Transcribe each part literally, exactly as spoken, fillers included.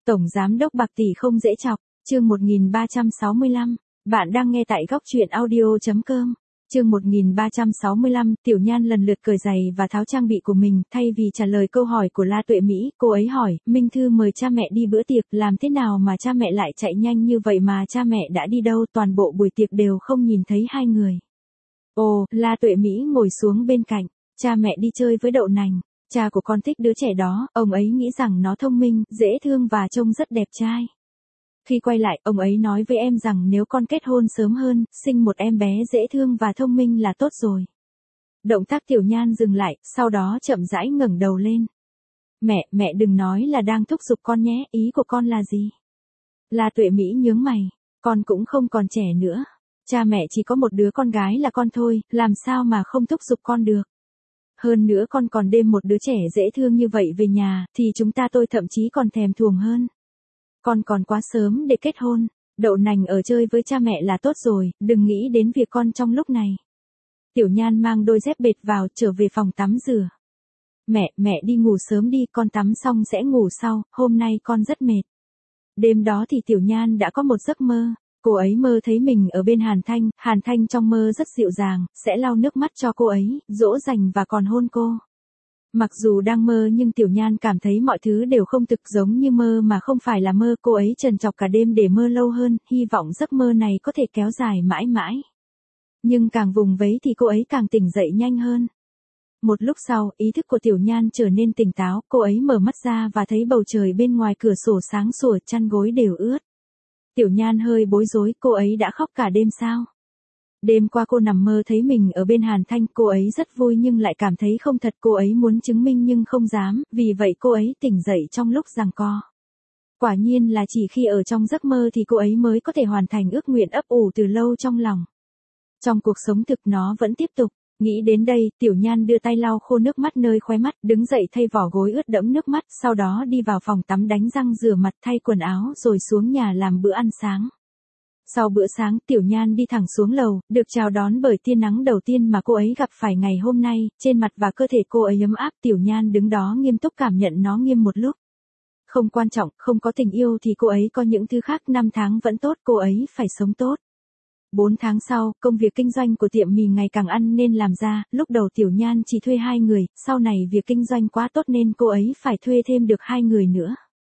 Tổng giám đốc Bạc Tỷ không dễ chọc, chương một nghìn ba trăm sáu mươi lăm, bạn đang nghe tại góc truyện audio chấm com. Chương một nghìn ba trăm sáu mươi lăm, Tiểu Nhan lần lượt cởi giày và tháo trang bị của mình, thay vì trả lời câu hỏi của La Tuệ Mỹ, cô ấy hỏi, Minh Thư mời cha mẹ đi bữa tiệc, làm thế nào mà cha mẹ lại chạy nhanh như vậy mà cha mẹ đã đi đâu, toàn bộ buổi tiệc đều không nhìn thấy hai người. Ồ, La Tuệ Mỹ ngồi xuống bên cạnh, cha mẹ đi chơi với Đậu Nành, cha của con thích đứa trẻ đó, ông ấy nghĩ rằng nó thông minh, dễ thương và trông rất đẹp trai. Khi quay lại, ông ấy nói với em rằng nếu con kết hôn sớm hơn, sinh một em bé dễ thương và thông minh là tốt rồi. Động tác Tiểu Nhan dừng lại, sau đó chậm rãi ngẩng đầu lên. Mẹ, mẹ đừng nói là đang thúc giục con nhé, ý của con là gì? La Tuệ Mỹ nhướng mày, con cũng không còn trẻ nữa. Cha mẹ chỉ có một đứa con gái là con thôi, làm sao mà không thúc giục con được. Hơn nữa con còn đem một đứa trẻ dễ thương như vậy về nhà, thì chúng ta tôi thậm chí còn thèm thuồng hơn. Con còn quá sớm để kết hôn, Đậu Nành ở chơi với cha mẹ là tốt rồi, đừng nghĩ đến việc con trong lúc này. Tiểu Nhan mang đôi dép bệt vào, trở về phòng tắm rửa. Mẹ, mẹ đi ngủ sớm đi, con tắm xong sẽ ngủ sau, hôm nay con rất mệt. Đêm đó thì Tiểu Nhan đã có một giấc mơ, cô ấy mơ thấy mình ở bên Hàn Thanh, Hàn Thanh trong mơ rất dịu dàng, sẽ lau nước mắt cho cô ấy, dỗ dành và còn hôn cô. Mặc dù đang mơ nhưng Tiểu Nhan cảm thấy mọi thứ đều không thực giống như mơ mà không phải là mơ, cô ấy trằn trọc cả đêm để mơ lâu hơn, hy vọng giấc mơ này có thể kéo dài mãi mãi. Nhưng càng vùng vẫy thì cô ấy càng tỉnh dậy nhanh hơn. Một lúc sau, ý thức của Tiểu Nhan trở nên tỉnh táo, cô ấy mở mắt ra và thấy bầu trời bên ngoài cửa sổ sáng sủa, chăn gối đều ướt. Tiểu Nhan hơi bối rối, cô ấy đã khóc cả đêm sao? Đêm qua cô nằm mơ thấy mình ở bên Hàn Thanh, cô ấy rất vui nhưng lại cảm thấy không thật, cô ấy muốn chứng minh nhưng không dám, vì vậy cô ấy tỉnh dậy trong lúc giằng co. Quả nhiên là chỉ khi ở trong giấc mơ thì cô ấy mới có thể hoàn thành ước nguyện ấp ủ từ lâu trong lòng. Trong cuộc sống thực nó vẫn tiếp tục. Nghĩ đến đây, Tiểu Nhan đưa tay lau khô nước mắt nơi khóe mắt, đứng dậy thay vỏ gối ướt đẫm nước mắt, sau đó đi vào phòng tắm đánh răng rửa mặt, thay quần áo rồi xuống nhà làm bữa ăn sáng. Sau bữa sáng, Tiểu Nhan đi thẳng xuống lầu, được chào đón bởi tia nắng đầu tiên mà cô ấy gặp phải ngày hôm nay, trên mặt và cơ thể cô ấy ấm áp, Tiểu Nhan đứng đó nghiêm túc cảm nhận nó nghiêm một lúc. Không quan trọng, không có tình yêu thì cô ấy có những thứ khác, năm tháng vẫn tốt, cô ấy phải sống tốt. Bốn tháng sau, công việc kinh doanh của tiệm mì ngày càng ăn nên làm ra, lúc đầu Tiểu Nhan chỉ thuê hai người, sau này việc kinh doanh quá tốt nên cô ấy phải thuê thêm được hai người nữa.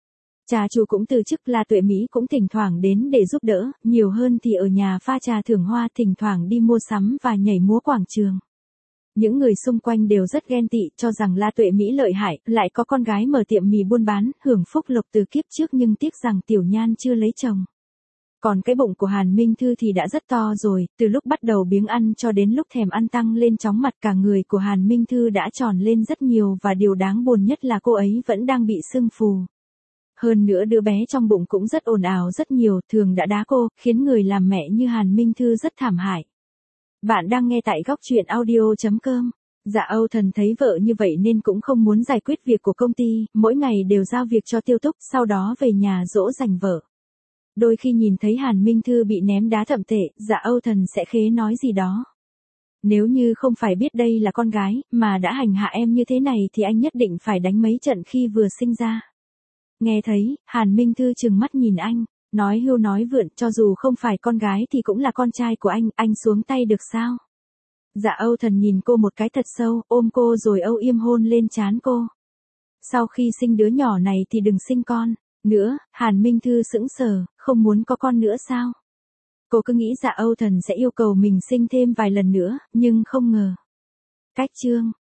Trà chủ cũng từ chức, La Tuệ Mỹ cũng thỉnh thoảng đến để giúp đỡ, nhiều hơn thì ở nhà pha trà thưởng hoa, thỉnh thoảng đi mua sắm và nhảy múa quảng trường. Những người xung quanh đều rất ghen tị, cho rằng La Tuệ Mỹ lợi hại, lại có con gái mở tiệm mì buôn bán, hưởng phúc lộc từ kiếp trước, nhưng tiếc rằng Tiểu Nhan chưa lấy chồng. Còn cái bụng của Hàn Minh Thư thì đã rất to rồi, từ lúc bắt đầu biếng ăn cho đến lúc thèm ăn tăng lên chóng mặt, cả người của Hàn Minh Thư đã tròn lên rất nhiều và điều đáng buồn nhất là cô ấy vẫn đang bị sưng phù. Hơn nữa đứa bé trong bụng cũng rất ồn ào rất nhiều, thường đã đá cô, khiến người làm mẹ như Hàn Minh Thư rất thảm hại. Bạn đang nghe tại góc truyện audio chấm com. Dạ Âu Thần thấy vợ như vậy nên cũng không muốn giải quyết việc của công ty, mỗi ngày đều giao việc cho Tiêu Túc, sau đó về nhà dỗ dành vợ. Đôi khi nhìn thấy Hàn Minh Thư bị ném đá thậm tệ, Dạ Âu Thần sẽ khế nói gì đó. Nếu như không phải biết đây là con gái, mà đã hành hạ em như thế này thì anh nhất định phải đánh mấy trận khi vừa sinh ra. Nghe thấy, Hàn Minh Thư trừng mắt nhìn anh, nói hưu nói vượn, cho dù không phải con gái thì cũng là con trai của anh, anh xuống tay được sao? Dạ Âu Thần nhìn cô một cái thật sâu, ôm cô rồi âu yếm hôn lên trán cô. Sau khi sinh đứa nhỏ này thì đừng sinh con nữa. Hàn Minh Thư sững sờ, không muốn có con nữa sao? Cô cứ nghĩ Dạ Âu Thần sẽ yêu cầu mình sinh thêm vài lần nữa, nhưng không ngờ. Cách chương